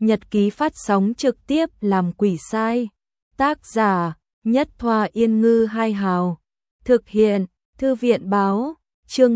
nhật ký phát sóng trực tiếp làm quỷ sai. Tác giả Nhất Thoa Yên Ngư Hai Hào. Thực hiện Thư viện Báo. Chương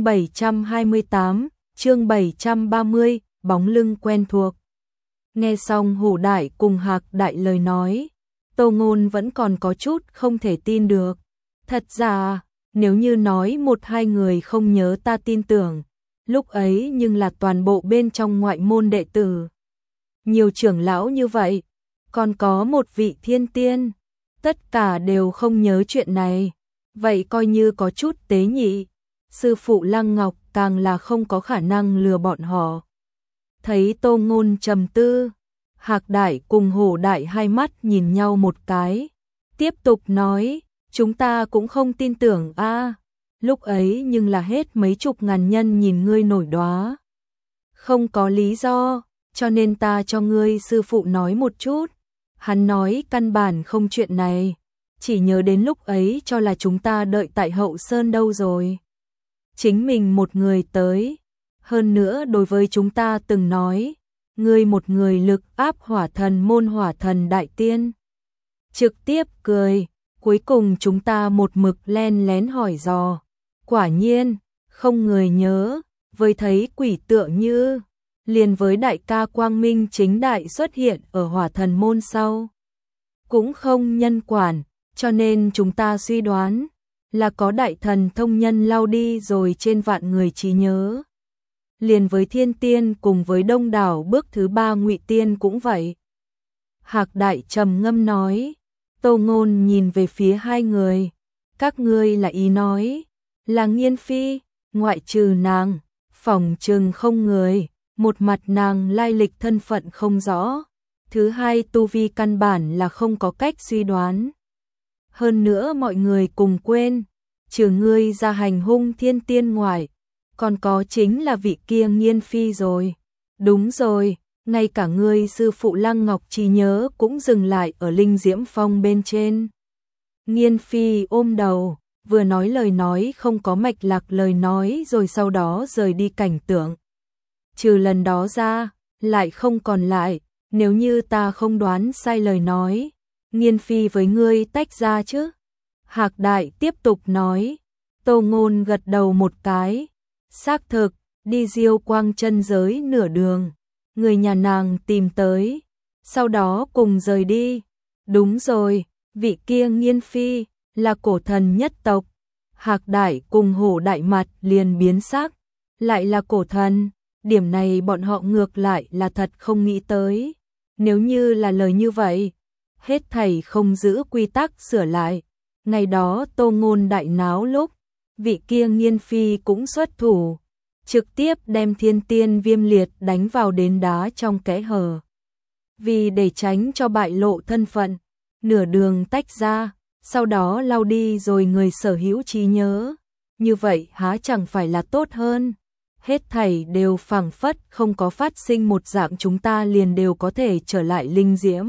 728, chương 730, bóng lưng quen thuộc. Nghe xong Hổ Đại cùng Hạc Đại lời nói, Tô Ngôn vẫn còn có chút không thể tin được. Thật ra, nếu như nói một hai người không nhớ ta tin tưởng, lúc ấy nhưng là toàn bộ bên trong ngoại môn đệ tử. Nhiều trưởng lão như vậy, còn có một vị thiên tiên, tất cả đều không nhớ chuyện này, vậy coi như có chút tế nhị. Sư phụ Lăng Ngọc càng là không có khả năng lừa bọn họ. Thấy Tô Ngôn trầm tư, Hạc Đại cùng Hổ Đại hai mắt nhìn nhau một cái, tiếp tục nói, chúng ta cũng không tin tưởng a. Lúc ấy nhưng là hết mấy chục ngàn nhân nhìn ngươi nổi đoá. Không có lý do, cho nên ta cho ngươi sư phụ nói một chút. Hắn nói căn bản không chuyện này, chỉ nhớ đến lúc ấy cho là chúng ta đợi tại Hậu Sơn đâu rồi. Chính mình một người tới, hơn nữa đối với chúng ta từng nói, ngươi một người lực áp hỏa thần môn hỏa thần đại tiên. Trực tiếp cười, cuối cùng chúng ta một mực len lén hỏi dò. Quả nhiên, không người nhớ, với thấy quỷ tựa như, liền với đại ca quang minh chính đại xuất hiện ở hỏa thần môn sau. Cũng không nhân quản, cho nên chúng ta suy đoán là có đại thần thông nhân lao đi rồi trên vạn người trí nhớ. Liền với thiên tiên cùng với đông đảo bước thứ ba ngụy tiên cũng vậy. Hạc Đại trầm ngâm nói. Tô Ngôn nhìn về phía hai người. Các ngươi là ý nói là Nghiên Phi, ngoại trừ nàng, phỏng chừng không người. Một mặt nàng lai lịch thân phận không rõ. Thứ hai tu vi căn bản là không có cách suy đoán. Hơn nữa mọi người cùng quên, trừ ngươi ra hành hung thiên tiên ngoại, còn có chính là vị kia Nghiên Phi rồi. Đúng rồi, ngay cả ngươi sư phụ Lăng Ngọc trí nhớ cũng dừng lại ở Linh Diễm Phong bên trên. Nghiên Phi ôm đầu, vừa nói lời nói không có mạch lạc lời nói rồi sau đó rời đi cảnh tượng. Trừ lần đó ra, lại không còn lại, nếu như ta không đoán sai lời nói, Nghiên Phi với ngươi tách ra chứ? Hạc Đại tiếp tục nói. Tô Ngôn gật đầu một cái. Xác thực, đi Diêu Quang chân giới nửa đường, người nhà nàng tìm tới, sau đó cùng rời đi. Đúng rồi, vị kia Nghiên Phi là cổ thần nhất tộc. Hạc Đại cùng Hổ Đại mặt liền biến sắc, lại là cổ thần, điểm này bọn họ ngược lại là thật không nghĩ tới. Nếu như là lời như vậy, hết thảy không giữ quy tắc sửa lại. Ngày đó Tô Ngôn đại náo lúc, vị kia Nghiên Phi cũng xuất thủ, trực tiếp đem thiên tiên Viêm Liệt đánh vào đến đá trong kẽ hở. Vì để tránh cho bại lộ thân phận, nửa đường tách ra, sau đó lao đi rồi người sở hữu trí nhớ. Như vậy há chẳng phải là tốt hơn? Hết thảy đều phảng phất không có phát sinh một dạng, chúng ta liền đều có thể trở lại Linh Diễm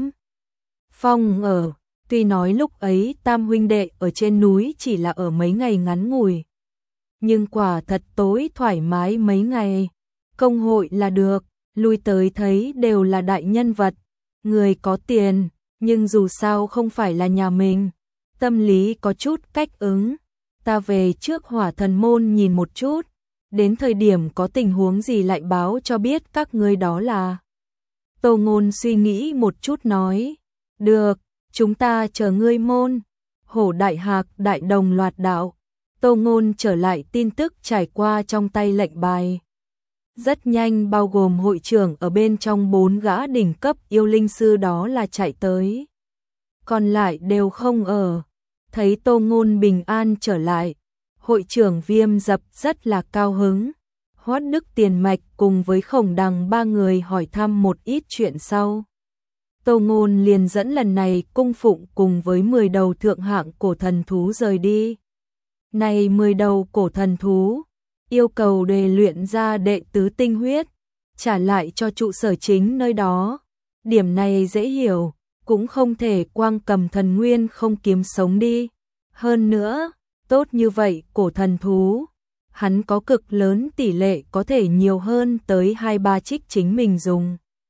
Phong ở. Tuy nói lúc ấy tam huynh đệ ở trên núi chỉ là ở mấy ngày ngắn ngủi, nhưng quả thật tối thoải mái mấy ngày. Công hội là được, lui tới thấy đều là đại nhân vật, người có tiền, nhưng dù sao không phải là nhà mình. Tâm lý có chút cách ứng. Ta về trước hỏa thần môn nhìn một chút, đến thời điểm có tình huống gì lại báo cho biết các ngươi đó là. Tô Ngôn suy nghĩ một chút nói. Được. Chúng ta chờ ngươi môn. Hổ Đại Hạc Đại đồng loạt đạo. Tô Ngôn trở lại tin tức trải qua trong tay lệnh bài. Rất nhanh bao gồm hội trưởng ở bên trong 4 gã đỉnh cấp yêu linh sư đó là chạy tới. Còn lại đều không ở. Thấy Tô Ngôn bình an trở lại, hội trưởng Viêm Dập rất là cao hứng. Hoát Đức Tiền Mạch cùng với Khổng Đằng ba người hỏi thăm một ít chuyện sau. Tô Ngôn liền dẫn lần này cung phụng cùng với 10 đầu thượng hạng cổ thần thú rời đi. Này 10 đầu cổ thần thú, yêu cầu đề luyện ra đệ tứ tinh huyết, trả lại cho trụ sở chính nơi đó. Điểm này dễ hiểu, cũng không thể quang cầm thần nguyên không kiếm sống đi. Hơn nữa, tốt như vậy cổ thần thú, hắn có cực lớn tỷ lệ có thể nhiều hơn tới 2-3 trích chính mình dùng.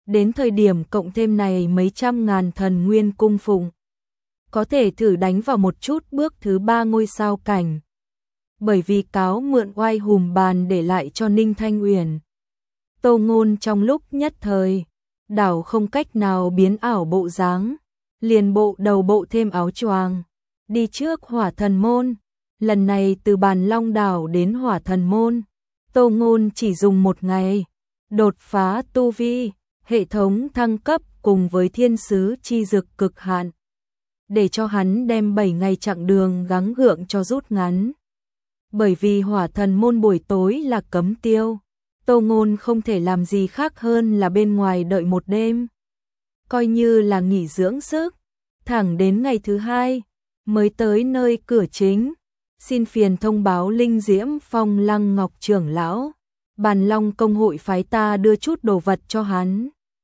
đến thời điểm cộng thêm này mấy trăm ngàn thần nguyên cung phụng. Có thể thử đánh vào một chút bước thứ 3 ngôi sao cảnh. Bởi vì cáo mượn oai hùm bàn để lại cho Ninh Thanh Uyển. Tô Ngôn trong lúc nhất thời, đảo không cách nào biến ảo bộ dáng, liền bộ đầu bộ thêm áo choàng, đi trước Hỏa Thần Môn. Lần này từ Bàn Long đảo đến Hỏa Thần Môn, Tô Ngôn chỉ dùng 1 ngày, đột phá tu vi, hệ thống thăng cấp cùng với thiên sứ chi dực cực hạn, để cho hắn đem 7 ngày chặng đường gắng gượng cho rút ngắn. Bởi vì Hỏa Thần Môn buổi tối là cấm tiêu, Tô Ngôn không thể làm gì khác hơn là bên ngoài đợi một đêm, coi như là nghỉ dưỡng sức, thẳng đến ngày thứ 2 mới tới nơi cửa chính. Xin phiền thông báo Linh Diễm Phong Lăng Ngọc trưởng lão, Bàn Long công hội phái ta đưa chút đồ vật cho hắn.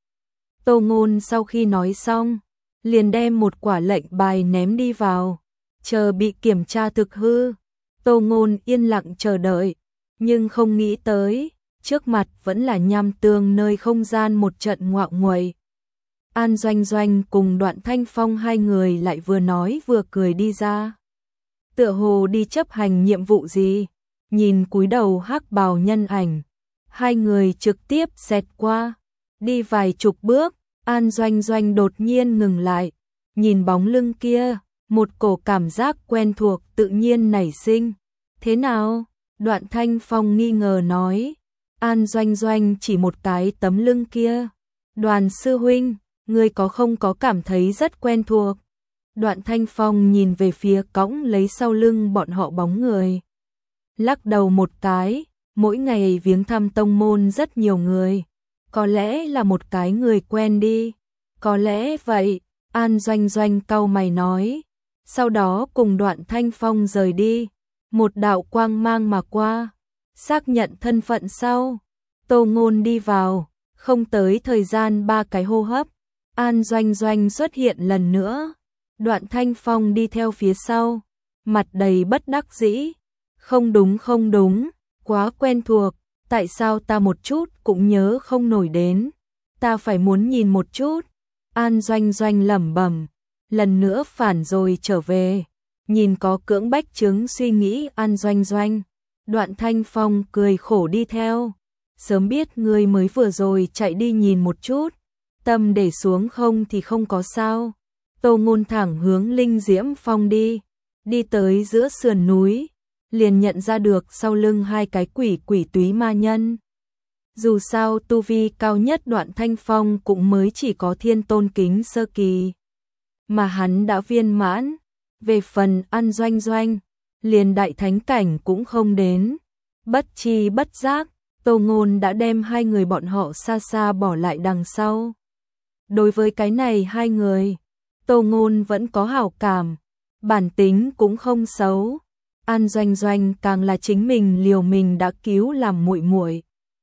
Tô Ngôn sau khi nói xong, liền đem một quả lệnh bài ném đi vào, chờ bị kiểm tra thực hư. Tô Ngôn yên lặng chờ đợi, nhưng không nghĩ tới, trước mặt vẫn là nham tường nơi không gian một trận ngoạo nguậy. An Doanh Doanh cùng Đoạn Thanh Phong hai người lại vừa nói vừa cười đi ra. Tựa hồ đi chấp hành nhiệm vụ gì, nhìn cúi đầu hắc bào nhân ảnh. Hai người trực tiếp xẹt qua, đi vài chục bước, An Doanh Doanh đột nhiên ngừng lại, nhìn bóng lưng kia, một cổ cảm giác quen thuộc tự nhiên nảy sinh. Thế nào? Đoạn Thanh Phong nghi ngờ nói. An Doanh Doanh chỉ một cái tấm lưng kia. Đoàn sư huynh, ngươi không có cảm thấy rất quen thuộc? Đoạn Thanh Phong nhìn về phía cõng lấy sau lưng bọn họ bóng người. Lắc đầu một cái, mỗi ngày viếng thăm tông môn rất nhiều người. Có lẽ là một cái người quen đi. Có lẽ vậy, An Doanh Doanh cau mày nói. Sau đó cùng Đoạn Thanh Phong rời đi. Một đạo quang mang mà qua. Xác nhận thân phận sau. Tô Ngôn đi vào, không tới thời gian 3 cái hô hấp. An Doanh Doanh xuất hiện lần nữa. Đoạn Thanh Phong đi theo phía sau, mặt đầy bất đắc dĩ. Không đúng, quá quen thuộc, tại sao ta một chút cũng nhớ không nổi đến, ta phải muốn nhìn một chút. An Doanh Doanh lẩm bẩm, lần nữa phản rồi trở về, nhìn có cưỡng bách chứng suy nghĩ An Doanh Doanh. Đoạn Thanh Phong cười khổ đi theo, sớm biết ngươi mới vừa rồi chạy đi nhìn một chút, tâm để xuống không thì không có sao. Tô Ngôn thẳng hướng Linh Diễm Phong đi tới giữa sườn núi, liền nhận ra được sau lưng hai cái quỷ túy ma nhân. Dù sao tu vi cao nhất Đoạn Thanh Phong cũng mới chỉ có thiên tôn kính sơ kỳ, mà hắn đã viên mãn. Về phần An Doanh Doanh, liền đại thánh cảnh cũng không đến. Bất chi bất giác, Tô Ngôn đã đem hai người bọn họ xa xa bỏ lại đằng sau. Đối với cái này hai người, Tô Ngôn vẫn có hảo cảm, bản tính cũng không xấu. An Doanh Doanh càng là chính mình liều mình đã cứu làm muội muội.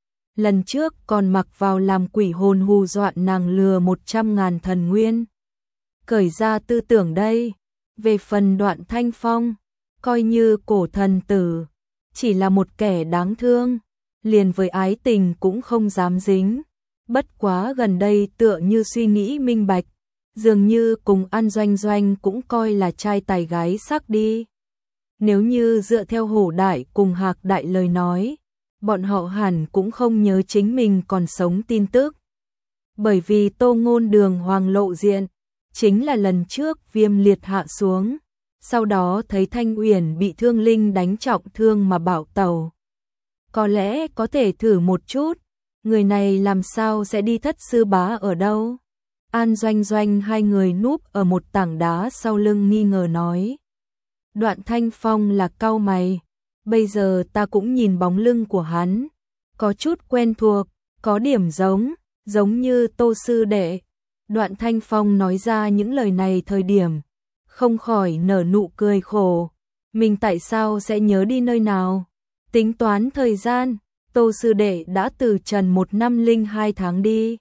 Lần trước còn mặc vào làm quỷ hồn hù dọa nàng lừa 100.000 thần nguyên. Cởi ra tư tưởng đây. Về phần Đoạn Thanh Phong, coi như cổ thần tử, chỉ là một kẻ đáng thương, liền với ái tình cũng không dám dính. Bất quá gần đây tựa như suy nghĩ minh bạch, dường như cùng An Doanh Doanh cũng coi là trai tài gái sắc đi. Nếu như dựa theo Hổ Đại cùng Hạc Đại lời nói, bọn họ hẳn cũng không nhớ chính mình còn sống tin tức. Bởi vì Tô Ngôn đường hoàng lộ diện, chính là lần trước Viêm Liệt hạ xuống, sau đó thấy Thanh Uyển bị Thương Linh đánh trọng thương mà bảo tẩu. Có lẽ có thể thử một chút, người này làm sao sẽ đi Thất Sư Bá ở đâu? An Doanh Doanh hai người núp ở một tảng đá sau lưng nghi ngờ nói. Đoạn Thanh Phong là cau mày, bây giờ ta cũng nhìn bóng lưng của hắn, có chút quen thuộc, có điểm giống như Tô sư đệ. Đoạn Thanh Phong nói ra những lời này thời điểm, không khỏi nở nụ cười khổ, mình tại sao sẽ nhớ đi nơi nào? Tính toán thời gian, Tô sư đệ đã từ trần 1 năm 02 tháng đi.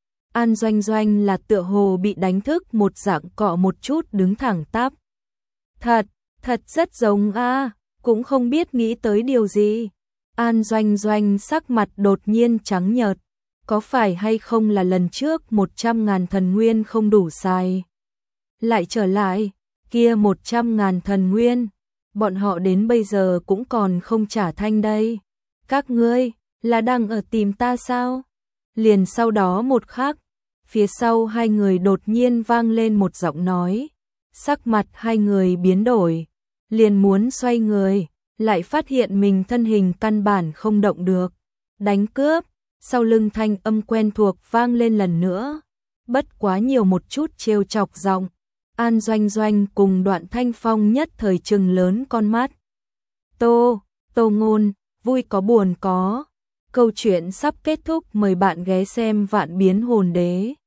An Doanh Doanh là tựa hồ bị đánh thức một dạng cọ một chút đứng thẳng tắp. Thật rất giống a, cũng không biết nghĩ tới điều gì. An Doanh Doanh sắc mặt đột nhiên trắng nhợt, có phải hay không là lần trước 100.000 thần nguyên không đủ xài? Lại trở lại, kia 100.000 thần nguyên, bọn họ đến bây giờ cũng còn không trả thanh đây. Các ngươi, là đang ở tìm ta sao? Liền sau đó một khắc, phía sau hai người đột nhiên vang lên một giọng nói, sắc mặt hai người biến đổi, liền muốn xoay người, lại phát hiện mình thân hình căn bản không động được. Đánh cướp, sau lưng thanh âm quen thuộc vang lên lần nữa, bất quá nhiều một chút trêu chọc giọng. An Doanh Doanh cùng Đoạn Thanh Phong nhất thời trừng lớn con mắt. Tô Ngôn, vui có buồn có. Câu chuyện sắp kết thúc, mời bạn ghé xem Vạn Biến Hồn Đế.